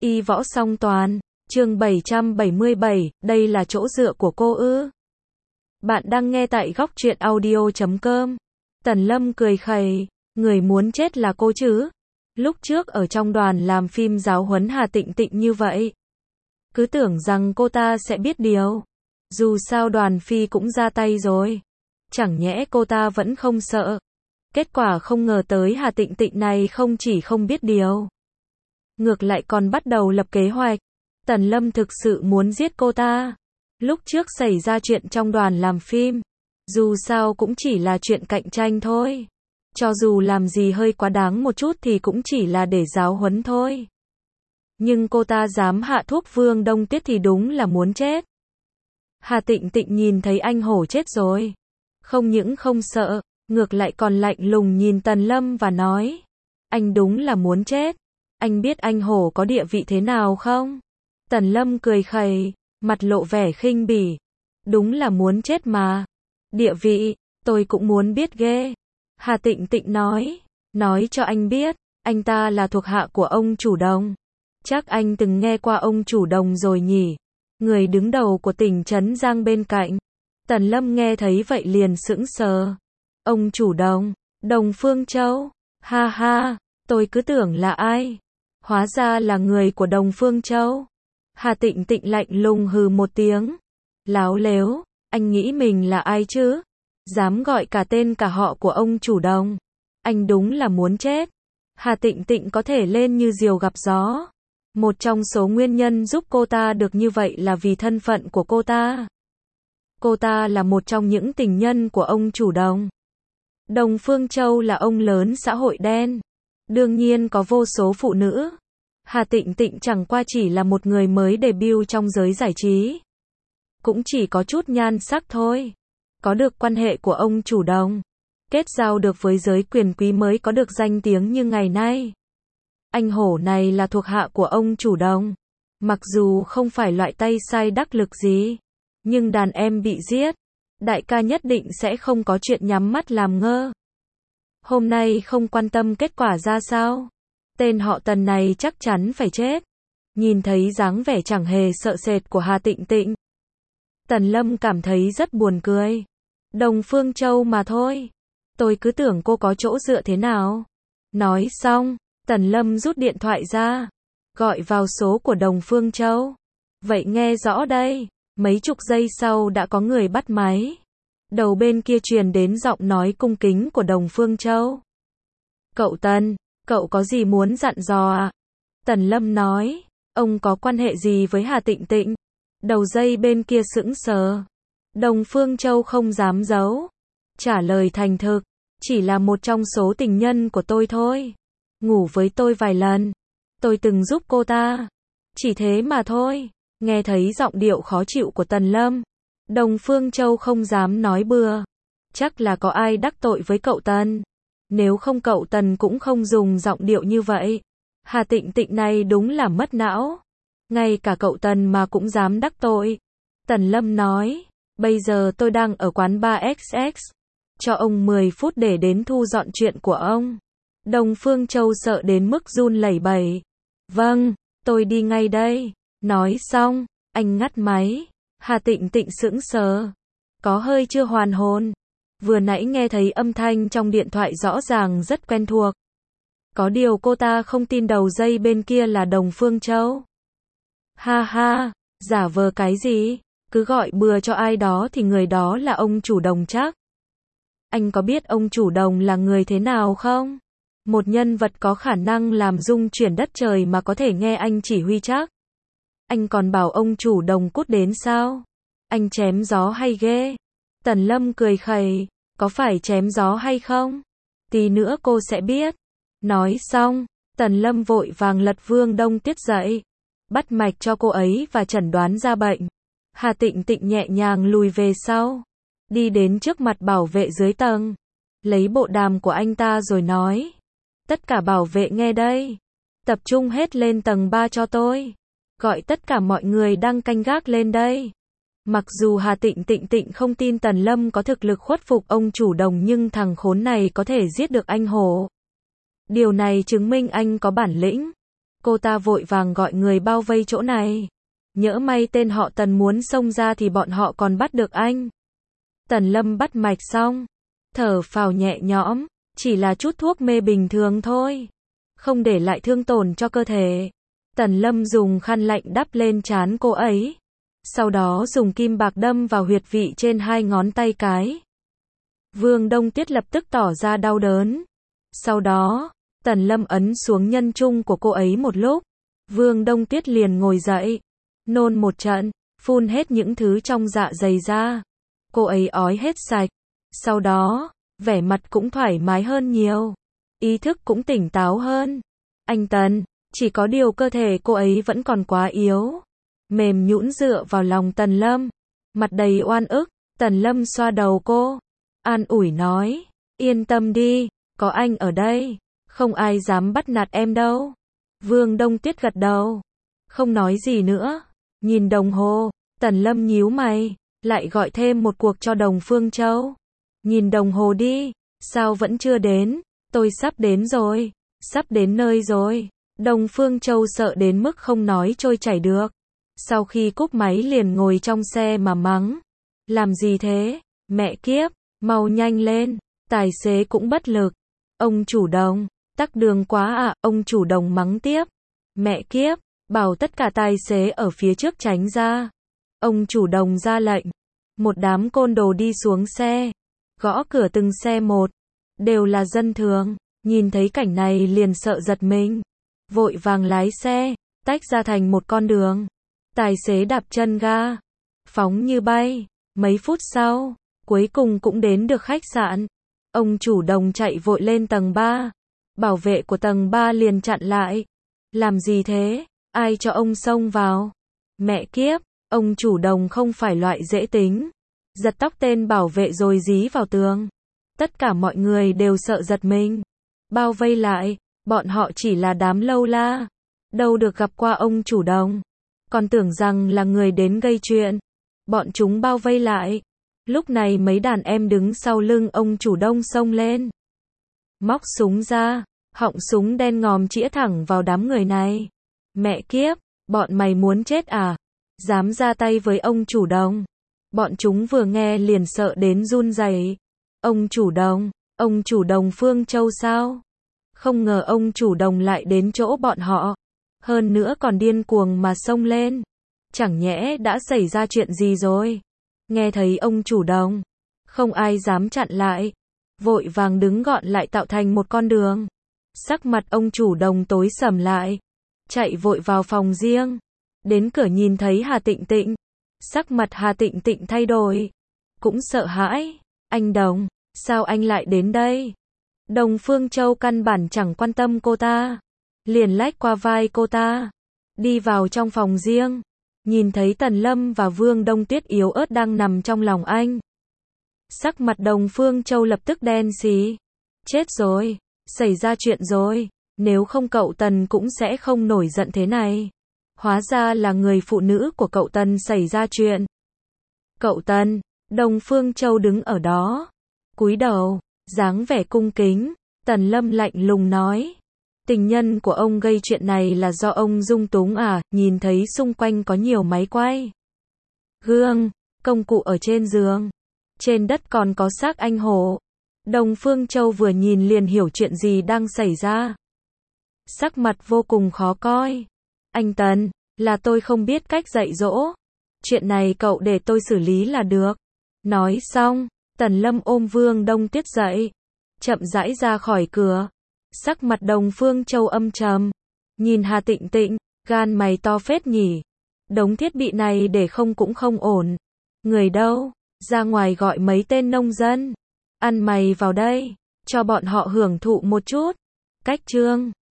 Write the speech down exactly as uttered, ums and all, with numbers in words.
Y võ song toàn, chương bảy trăm bảy mươi bảy, đây là chỗ dựa của cô ư? Bạn đang nghe tại góc truyện audio chấm com. Tần Lâm cười khẩy, người muốn chết là cô chứ? Lúc trước ở trong đoàn làm phim giáo huấn Hà Tịnh Tịnh như vậy. Cứ tưởng rằng cô ta sẽ biết điều. Dù sao đoàn phi cũng ra tay rồi. Chẳng nhẽ cô ta vẫn không sợ. Kết quả không ngờ tới Hà Tịnh Tịnh này không chỉ không biết điều. Ngược lại còn bắt đầu lập kế hoạch. Tần Lâm thực sự muốn giết cô ta. Lúc trước xảy ra chuyện trong đoàn làm phim. Dù sao cũng chỉ là chuyện cạnh tranh thôi. Cho dù làm gì hơi quá đáng một chút thì cũng chỉ là để giáo huấn thôi. Nhưng cô ta dám hạ thuốc Vương Đông Tuyết thì đúng là muốn chết. Hà Tịnh Tịnh nhìn thấy anh hổ chết rồi. Không những không sợ, ngược lại còn lạnh lùng nhìn Tần Lâm và nói. Anh đúng là muốn chết. Anh biết anh hổ có địa vị thế nào không? Tần Lâm cười khẩy, mặt lộ vẻ khinh bỉ. Đúng là muốn chết mà. Địa vị, tôi cũng muốn biết ghê. Hà Tịnh Tịnh nói. Nói cho anh biết, anh ta là thuộc hạ của ông chủ Đồng. Chắc anh từng nghe qua ông chủ Đồng rồi nhỉ? Người đứng đầu của tỉnh Trấn Giang bên cạnh. Tần Lâm nghe thấy vậy liền sững sờ. Ông chủ Đồng, Đồng Phương Châu. Ha ha, tôi cứ tưởng là ai? Hóa ra là người của Đồng Phương Châu. Hà Tịnh Tịnh lạnh lùng hừ một tiếng. Láo lếu, anh nghĩ mình là ai chứ? Dám gọi cả tên cả họ của ông chủ Đồng. Anh đúng là muốn chết. Hà Tịnh Tịnh có thể lên như diều gặp gió. Một trong số nguyên nhân giúp cô ta được như vậy là vì thân phận của cô ta. Cô ta là một trong những tình nhân của ông chủ Đồng. Đồng Phương Châu là ông lớn xã hội đen. Đương nhiên có vô số phụ nữ. Hà Tịnh Tịnh chẳng qua chỉ là một người mới debut trong giới giải trí. Cũng chỉ có chút nhan sắc thôi. Có được quan hệ của ông chủ Đồng. Kết giao được với giới quyền quý mới có được danh tiếng như ngày nay. Anh hổ này là thuộc hạ của ông chủ Đồng. Mặc dù không phải loại tay sai đắc lực gì. Nhưng đàn em bị giết. Đại ca nhất định sẽ không có chuyện nhắm mắt làm ngơ. Hôm nay không quan tâm kết quả ra sao. Tên họ Tần này chắc chắn phải chết. Nhìn thấy dáng vẻ chẳng hề sợ sệt của Hà Tịnh Tịnh. Tần Lâm cảm thấy rất buồn cười. Đồng Phương Châu mà thôi. Tôi cứ tưởng cô có chỗ dựa thế nào. Nói xong, Tần Lâm rút điện thoại ra. Gọi vào số của Đồng Phương Châu. Vậy nghe rõ đây. Mấy chục giây sau đã có người bắt máy. Đầu bên kia truyền đến giọng nói cung kính của Đồng Phương Châu. Cậu Tần, cậu có gì muốn dặn dò à? Tần Lâm nói. Ông có quan hệ gì với Hà Tịnh Tịnh? Đầu dây bên kia sững sờ. Đồng Phương Châu không dám giấu. Trả lời thành thực. Chỉ là một trong số tình nhân của tôi thôi. Ngủ với tôi vài lần. Tôi từng giúp cô ta. Chỉ thế mà thôi. Nghe thấy giọng điệu khó chịu của Tần Lâm. Đồng Phương Châu không dám nói bừa. Chắc là có ai đắc tội với cậu Tần. Nếu không cậu Tần cũng không dùng giọng điệu như vậy. Hà Tịnh Tịnh này đúng là mất não. Ngay cả cậu Tần mà cũng dám đắc tội. Tần Lâm nói. Bây giờ tôi đang ở quán ba ích ích. Cho ông mười phút để đến thu dọn chuyện của ông. Đồng Phương Châu sợ đến mức run lẩy bẩy. Vâng, tôi đi ngay đây. Nói xong, anh ngắt máy. Hà Tịnh Tịnh sững sờ. Có hơi chưa hoàn hồn. Vừa nãy nghe thấy âm thanh trong điện thoại rõ ràng rất quen thuộc. Có điều cô ta không tin đầu dây bên kia là Đồng Phương Châu. Ha ha, giả vờ cái gì? Cứ gọi bừa cho ai đó thì người đó là ông chủ Đồng chắc. Anh có biết ông chủ Đồng là người thế nào không? Một nhân vật có khả năng làm rung chuyển đất trời mà có thể nghe anh chỉ huy chắc. Anh còn bảo ông chủ Đồng cút đến sao? Anh chém gió hay ghê? Tần Lâm cười khẩy. Có phải chém gió hay không? Tí nữa cô sẽ biết. Nói xong, Tần Lâm vội vàng lật Vương Đông Tuyết dậy. Bắt mạch cho cô ấy và chẩn đoán ra bệnh. Hà Tịnh Tịnh nhẹ nhàng lùi về sau. Đi đến trước mặt bảo vệ dưới tầng. Lấy bộ đàm của anh ta rồi nói. Tất cả bảo vệ nghe đây. Tập trung hết lên tầng ba cho tôi. Gọi tất cả mọi người đang canh gác lên đây. Mặc dù Hà Tịnh Tịnh Tịnh không tin Tần Lâm có thực lực khuất phục ông chủ Đồng nhưng thằng khốn này có thể giết được anh hổ. Điều này chứng minh anh có bản lĩnh. Cô ta vội vàng gọi người bao vây chỗ này. Nhỡ may tên họ Tần muốn xông ra thì bọn họ còn bắt được anh. Tần Lâm bắt mạch xong, thở phào nhẹ nhõm, chỉ là chút thuốc mê bình thường thôi, không để lại thương tổn cho cơ thể. Tần Lâm dùng khăn lạnh đắp lên trán cô ấy, sau đó dùng kim bạc đâm vào huyệt vị trên hai ngón tay cái. Vương Đông Tuyết lập tức tỏ ra đau đớn. Sau đó, Tần Lâm ấn xuống nhân trung của cô ấy một lúc, Vương Đông Tuyết liền ngồi dậy, nôn một trận, phun hết những thứ trong dạ dày ra. Cô ấy ói hết sạch. Sau đó, vẻ mặt cũng thoải mái hơn nhiều, ý thức cũng tỉnh táo hơn. Anh Tần, chỉ có điều cơ thể cô ấy vẫn còn quá yếu. Mềm nhũn dựa vào lòng Tần Lâm, mặt đầy oan ức. Tần Lâm xoa đầu cô, an ủi nói, yên tâm đi, có anh ở đây, không ai dám bắt nạt em đâu. Vương Đông Tuyết gật đầu, không nói gì nữa. Nhìn đồng hồ, Tần Lâm nhíu mày, lại gọi thêm một cuộc cho Đồng Phương Châu. Nhìn đồng hồ đi, sao vẫn chưa đến? Tôi sắp đến rồi, sắp đến nơi rồi. Đồng Phương Châu sợ đến mức không nói trôi chảy được. Sau khi cúp máy liền ngồi trong xe mà mắng. Làm gì thế? Mẹ kiếp, mau nhanh lên. Tài xế cũng bất lực. Ông chủ Đồng, tắc đường quá à, ông chủ Đồng mắng tiếp. Mẹ kiếp, bảo tất cả tài xế ở phía trước tránh ra. Ông chủ Đồng ra lệnh. Một đám côn đồ đi xuống xe, gõ cửa từng xe một, đều là dân thường, nhìn thấy cảnh này liền sợ giật mình, vội vàng lái xe, tách ra thành một con đường. Tài xế đạp chân ga, phóng như bay, mấy phút sau, cuối cùng cũng đến được khách sạn. Ông chủ Đồng chạy vội lên tầng ba, bảo vệ của tầng ba liền chặn lại. Làm gì thế? Ai cho ông xông vào? Mẹ kiếp, ông chủ Đồng không phải loại dễ tính. Giật tóc tên bảo vệ rồi dí vào tường. Tất cả mọi người đều sợ giật mình, bao vây lại. Bọn họ chỉ là đám lâu la, đâu được gặp qua ông chủ Đồng, còn tưởng rằng là người đến gây chuyện. Bọn chúng bao vây lại. Lúc này mấy đàn em đứng sau lưng ông chủ Đông xông lên, móc súng ra, họng súng đen ngòm chĩa thẳng vào đám người này. Mẹ kiếp, bọn mày muốn chết à? Dám ra tay với ông chủ Đồng? Bọn chúng vừa nghe liền sợ đến run rẩy. Ông chủ Đồng, ông chủ Đồng Phương Châu sao? Không ngờ ông chủ Đồng lại đến chỗ bọn họ, hơn nữa còn điên cuồng mà xông lên. Chẳng nhẽ đã xảy ra chuyện gì rồi? Nghe thấy ông chủ Đồng, không ai dám chặn lại, vội vàng đứng gọn lại tạo thành một con đường. Sắc mặt ông chủ Đồng tối sầm lại, chạy vội vào phòng riêng. Đến cửa nhìn thấy Hà Tịnh Tịnh, sắc mặt Hà Tịnh Tịnh thay đổi, cũng sợ hãi. Anh Đồng, sao anh lại đến đây? Đồng Phương Châu căn bản chẳng quan tâm cô ta, liền lách qua vai cô ta, đi vào trong phòng riêng, nhìn thấy Tần Lâm và Vương Đông Tuyết yếu ớt đang nằm trong lòng anh. Sắc mặt Đồng Phương Châu lập tức đen xì. Chết rồi, xảy ra chuyện rồi, nếu không cậu Tần cũng sẽ không nổi giận thế này. Hóa ra là người phụ nữ của cậu Tần xảy ra chuyện. Cậu Tần, Đồng Phương Châu đứng ở đó, cúi đầu, dáng vẻ cung kính. Tần Lâm lạnh lùng nói, tình nhân của ông gây chuyện này là do ông dung túng à? Nhìn thấy xung quanh có nhiều máy quay, gương, công cụ ở trên giường, trên đất còn có xác anh hổ. Đồng Phương Châu vừa nhìn liền hiểu chuyện gì đang xảy ra, sắc mặt vô cùng khó coi. Anh Tần, là tôi không biết cách dạy dỗ, chuyện này cậu để tôi xử lý là được. Nói xong, Tần Lâm ôm Vương Đông Tuyết dậy, chậm rãi ra khỏi cửa. Sắc mặt Đồng Phương Châu âm trầm, nhìn Hà Tịnh Tịnh, gan mày to phết nhỉ. Đống thiết bị này để không cũng không ổn. Người đâu? Ra ngoài gọi mấy tên nông dân, ăn mày vào đây, cho bọn họ hưởng thụ một chút. Cách chương